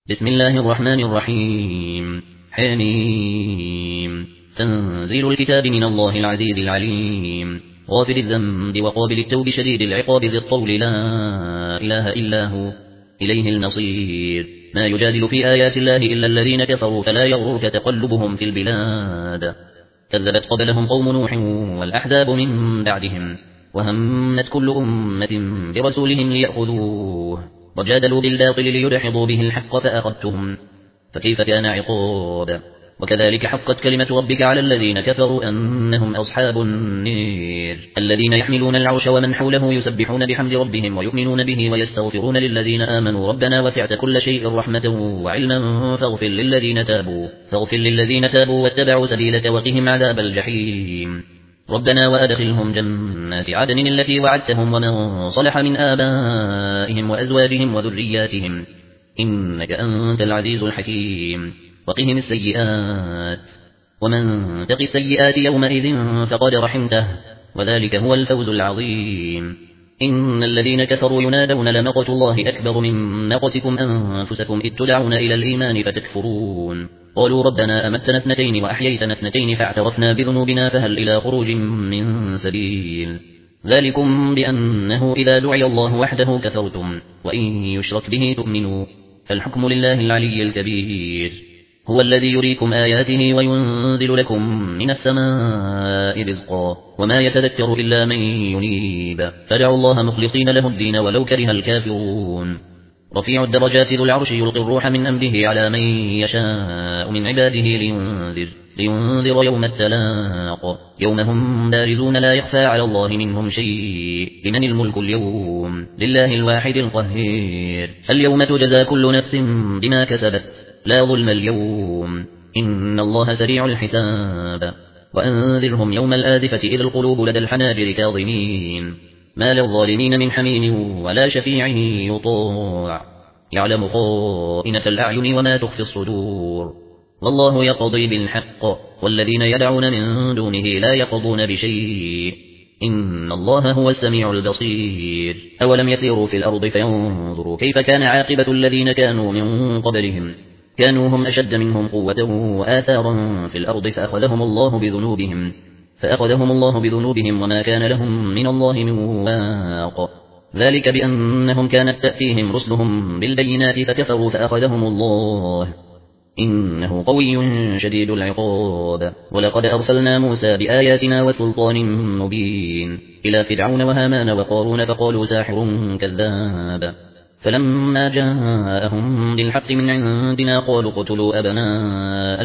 بسم الله الرحمن الرحيم. حميم. تنزيل الكتاب من الله العزيز العليم، غافر الذنب وقابل التوب شديد العقاب ذي الطول، لا إله إلا هو، إليه المصير. ما يجادل في آيات الله إلا الذين كفروا، فلا يغرك تقلبهم في البلاد. كذبت قبلهم قوم نوح والأحزاب من بعدهم، وهمت كل أمة برسولهم ليأخذوه، وجادلوا بالباطل ليدحضوا به الحق فأخذتهم، فكيف كان عقاب. وكذلك حقت كلمة ربك على الذين كفروا أنهم أصحاب النير، الذين يحملون العرش ومن حوله يسبحون بحمد ربهم ويؤمنون به ويستغفرون للذين آمنوا ربنا وسعت كل شيء رحمة وعلما فاغفر للذين تابوا واتبعوا سبيلك وقهم عذاب الجحيم. ربنا وأدخلهم جنات عدن التي وعدتهم ومن صلح من آبائهم وأزواجهم وذرياتهم، إنك أنت العزيز الحكيم. وقهم السيئات، ومن تق السيئات يومئذ فقد رحمته، وذلك هو الفوز العظيم. إن الذين كفروا ينادون لمقت الله أكبر من مقتكم أنفسكم إذ تدعون إلى الإيمان فتكفرون. قالوا ربنا أمتنا اثنتين وأحييتنا اثنتين فاعترفنا بذنوبنا فهل إلى خروج من سبيل. ذلكم بأنه إذا دعي الله وحده كفرتم، وإن يشرك به تؤمنوا، فالحكم لله العلي الكبير. هو الذي يريكم آياته وينزل لكم من السماء رزقا، وما يتذكر إلا من ينيب، فدعوا الله مخلصين له الدين ولو كره الكافرون. رفيع الدرجات ذو العرش يلقي الروح من أمره على من يشاء من عباده لينذر يوم التلاق، يوم هم بارزون لا يخفى على الله منهم شيء. لمن الملك اليوم؟ لله الواحد القهير. اليوم تجزى كل نفس بما كسبت، لا ظلم اليوم، إن الله سريع الحساب. وأنذرهم يوم الآزفة إذ القلوب لدى الحناجر كاظمين، ما للظالمين من حميم ولا شفيع يطاع، يعلم خائنة الأعين وما تخفي الصدور. والله يقضي بالحق، والذين يدعون من دونه لا يقضون بشيء، إن الله هو السميع البصير. أولم يسيروا في الأرض فينظروا كيف كان عاقبة الذين كانوا من قبلهم، كانوا هم أشد منهم قوة وآثارا في الأرض فأخذهم الله بذنوبهم وما كان لهم من الله من واق. ذلك بأنهم كانت تأتيهم رسلهم بالبينات فكفروا فأخذهم الله، إنه قوي شديد العقاب. ولقد أرسلنا موسى بآياتنا وسلطان مبين إلى فرعون وهامان وقارون فقالوا ساحر كذاب، فلما جاءهم بالحق من عندنا قالوا اقتلوا أبناء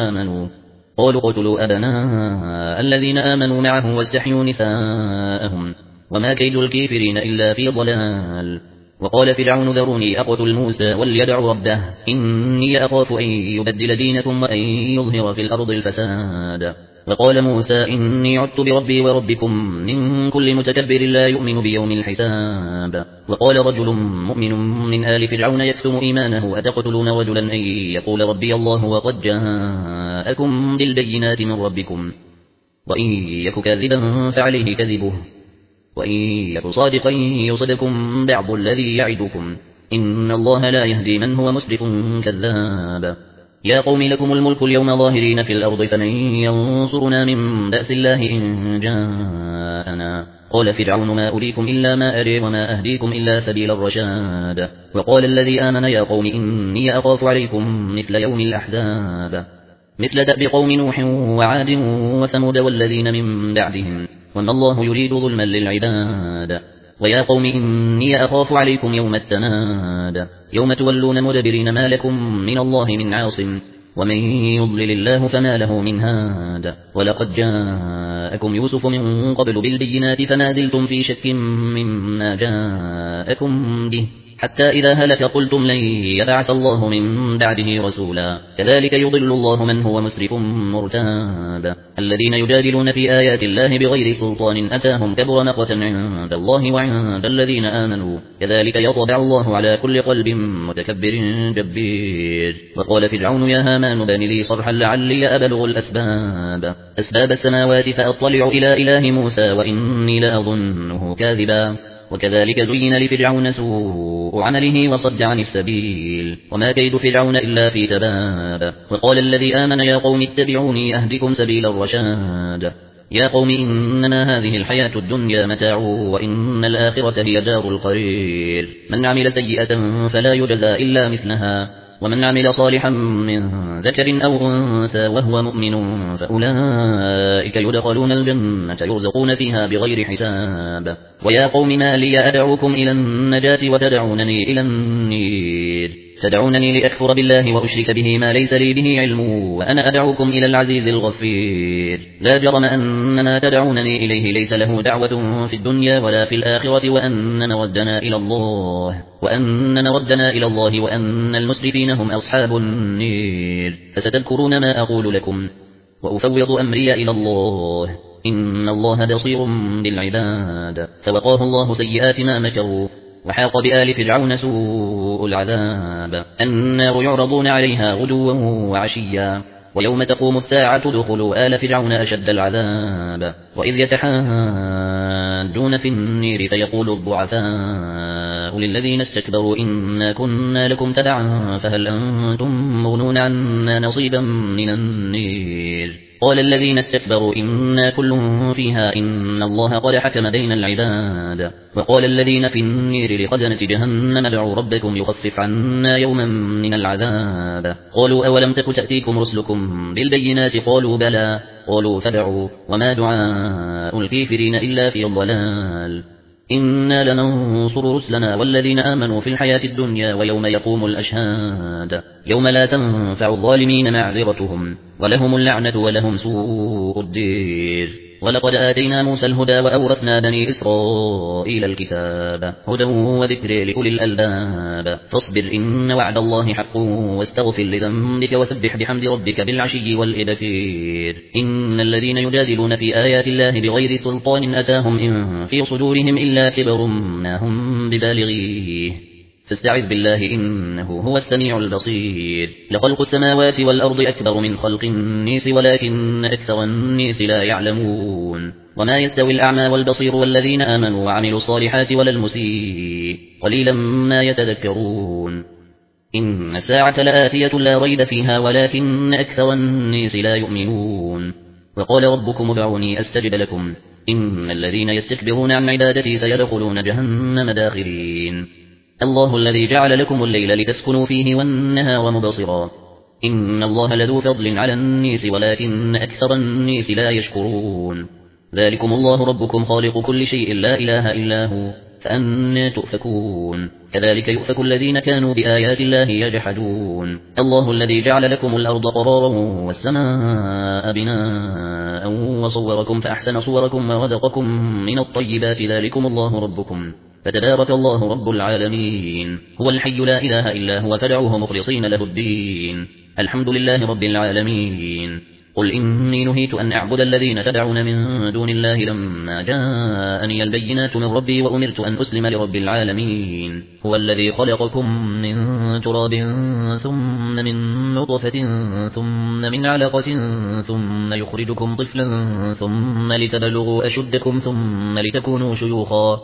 الذين آمنوا معه واستحيوا نساءهم، وما كيد الكافرين إلا في ضلال. وقال فرعون ذروني أقتل موسى وليدع ربه، إني أخاف أن يبدل دينكم وأن يظهر في الأرض الفساد. وقال موسى إني عدت بربي وربكم من كل متكبر لا يؤمن بيوم الحساب. وقال رجل مؤمن من آل فرعون يكتم إيمانه أتقتلون رجلا أن يقول ربي الله وقد جاءكم بالبينات من ربكم، وإن يك كاذبا فعليه كذبه، وإن يك صادقا يصدكم بعض الذي يعدكم، إن الله لا يهدي من هو مسرف كذاب. يا قوم لكم الملك اليوم ظاهرين في الأرض فمن ينصرنا من بأس الله إن جاءنا. قال فرعون ما أريكم إلا ما أري وما أهديكم إلا سبيل الرشاد. وقال الذي آمن يا قوم إني أخاف عليكم مثل يوم الأحزاب، مثل دأب قوم نوح وعاد وثمود والذين من بعدهم، وما الله يريد ظلما للعباد. ويا قوم إني أخاف عليكم يوم التناد، يوم تولون مدبرين ما لكم من الله من عاصم، ومن يضلل الله فما له من هاد. ولقد جاءكم يوسف من قبل بالبينات فما زلتم في شك مما جاءكم به، حتى إذا هلك قلتم لن يبعث الله من بعده رسولا. كذلك يضل الله من هو مسرف مرتاب. الذين يجادلون في آيات الله بغير سلطان أتاهم كبر مقتا عند الله وعند الذين آمنوا، كذلك يطبع الله على كل قلب متكبر جبير. وقال فرعون يا هامان بن لي صرحا لعلي أبلغ أسباب السماوات فأطلع إلى إله موسى وإني لأظنه كاذبا. وكذلك زين لفرعون سوء عمله وصد عن السبيل وما كيد فرعون إلا في تباب. وقال الذي آمن يا قوم اتبعوني أهدكم سبيل الرشاد. يا قوم إنما هذه الحياة الدنيا متاع وإن الآخرة هي دار القرير. من عمل سيئة فلا يجزى إلا مثلها ومن عمل صالحا من ذكر أو أنثى وهو مؤمن فأولئك يدخلون الجنة يرزقون فيها بغير حساب. ويا قوم ما لي أدعوكم إلى النجاة وتدعونني إلى النير. تدعونني لأكفر بالله وأشرك به ما ليس لي به علم وأنا أدعوكم إلى العزيز الغفير. لا جرم أن ما تدعونني إليه ليس له دعوة في الدنيا ولا في الآخرة وأن ردنا إلى الله وأن المسرفين هم أصحاب النير. فستذكرون ما أقول لكم وأفوض أمري إلى الله إن الله بصير بالعباد. فوقاه الله سيئات ما مكروا وحاق بآل فرعون سوء العذاب. النار يعرضون عليها غدوا وعشيا ويوم تقوم الساعة ادخلوا آل فرعون أشد العذاب. وإذ يتحاجون في النير فيقول الضعفاء للذين استكبروا إنا كنا لكم تبعا فهل أنتم مغنون عنا نصيبا من النير. قال الذين استكبروا إنا كل فيها إن الله قد حكم بين العباد. وقال الذين في النير لخزنة جهنم ادعوا ربكم يخفف عنا يوما من العذاب. قالوا أولم تك تأتيكم رسلكم بالبينات قالوا بلى قالوا فادعوا وما دعاء الكافرين إلا في الضلال. إنا لننصر رسلنا والذين آمنوا في الحياة الدنيا ويوم يقوم الأشهاد. يوم لا تنفع الظالمين معذرتهم ولهم اللعنة ولهم سوء الدير. ولقد آتينا موسى الهدى وأورثنا بني إسرائيل الكتاب هدى وذكر لأولي الألباب. فاصبر إن وعد الله حق واستغفر لذنبك وسبح بحمد ربك بالعشي والإبكار. إن الذين يجادلون في آيات الله بغير سلطان أتاهم إن في صدورهم إلا كبر ما هم ببالغيه فاستعذ بالله إنه هو السميع البصير. لخلق السماوات والأرض أكبر من خلق الناس ولكن أكثر الناس لا يعلمون. وما يستوي الأعمى والبصير والذين آمنوا وعملوا الصالحات ولا المسيء قليلا ما يتذكرون. إن الساعة لآتية لا ريب فيها ولكن أكثر الناس لا يؤمنون. وقال ربكم ادعوني أستجب لكم إن الذين يستكبرون عن عبادتي سيدخلون جهنم داخرين. الله الذي جعل لكم الليل لتسكنوا فيه والنهار مبصرا إن الله لذو فضل على الناس ولكن أكثر الناس لا يشكرون. ذلكم الله ربكم خالق كل شيء لا إله إلا هو فأنى تؤفكون. كذلك يؤفك الذين كانوا بآيات الله يجحدون. الله الذي جعل لكم الأرض قرارا والسماء بناء وصوركم فأحسن صوركم ورزقكم من الطيبات ذلكم الله ربكم فتبارك الله رب العالمين. هو الحي لا إله إلا هو فادعوه مخلصين له الدين الحمد لله رب العالمين. قل إني نهيت أن أعبد الذين تدعون من دون الله لما جاءني البينات من ربي وأمرت أن أسلم لرب العالمين. هو الذي خلقكم من تراب ثم من نطفة ثم من علقة ثم يخرجكم طفلا ثم لتبلغوا أشدكم ثم لتكونوا شيوخا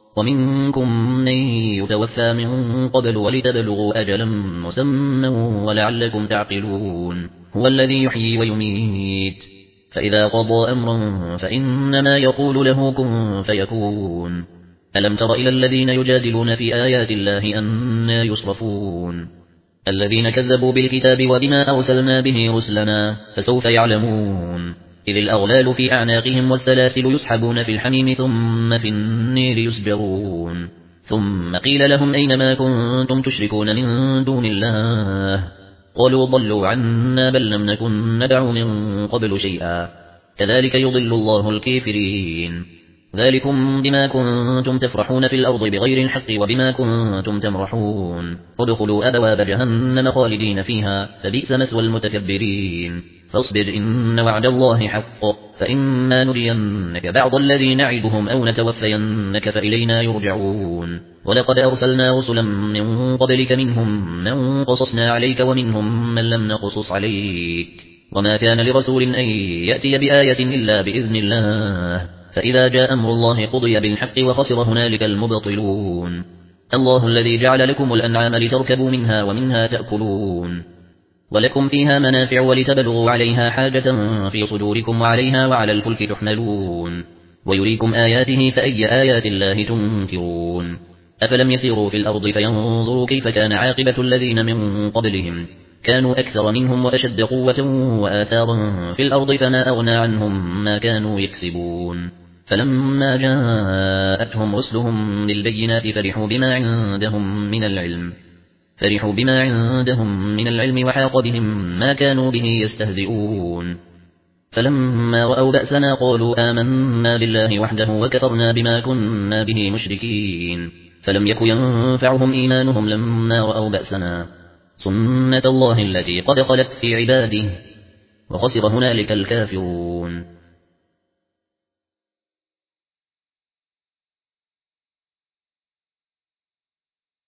ومنكم من يتوفى من قبل ولتبلغوا أجلا مسمى ولعلكم تعقلون. هو الذي يحيي ويميت فإذا قضى أمرا فإنما يقول له كن فيكون. ألم تر إلى الذين يجادلون في آيات الله أنى يصرفون الذين كذبوا بالكتاب وبما أرسلنا به رسلنا فسوف يعلمون. إذ الأغلال في أعناقهم والسلاسل يسحبون في الحميم ثم في النير يسجرون. ثم قيل لهم أين ما كنتم تشركون من دون الله قالوا ضلوا عنا بل لم نكن ندعو من قبل شيئا كذلك يضل الله الكافرين. ذلكم بما كنتم تفرحون في الأرض بغير الحق وبما كنتم تمرحون. ادخلوا أبواب جهنم خالدين فيها فبئس مثوى المتكبرين. فاصبر إن وعد الله حق فإما نرينك بعض الذي نعدهم أو نتوفينك فإلينا يرجعون. ولقد أرسلنا رسلا من قبلك منهم من قصصنا عليك ومنهم من لم نقصص عليك وما كان لرسول أن يأتي بآية إلا بإذن الله فإذا جاء أمر الله قضي بالحق وخسر هنالك المبطلون الله الذي جعل لكم الأنعام لتركبوا منها ومنها تأكلون ولكم فيها منافع ولتبلغوا عليها حاجة في صدوركم وعليها وعلى الفلك تحملون ويريكم آياته فأي آيات الله تنكرون أفلم يسيروا في الأرض فينظروا كيف كان عاقبة الذين من قبلهم كانوا أكثر منهم وأشد قوة وآثارا في الأرض فما أغنى عنهم ما كانوا يكسبون فلما جاءتهم رسلهم بالبينات فرحوا بما عندهم من العلم وحاق بهم ما كانوا به يستهزئون فلما رأوا بأسنا قالوا آمنا بالله وحده وكفرنا بما كنا به مشركين فلم يك ينفعهم إيمانهم لما رأوا بأسنا سنة الله التي قد خلت في عباده وخسر هنالك الكافرون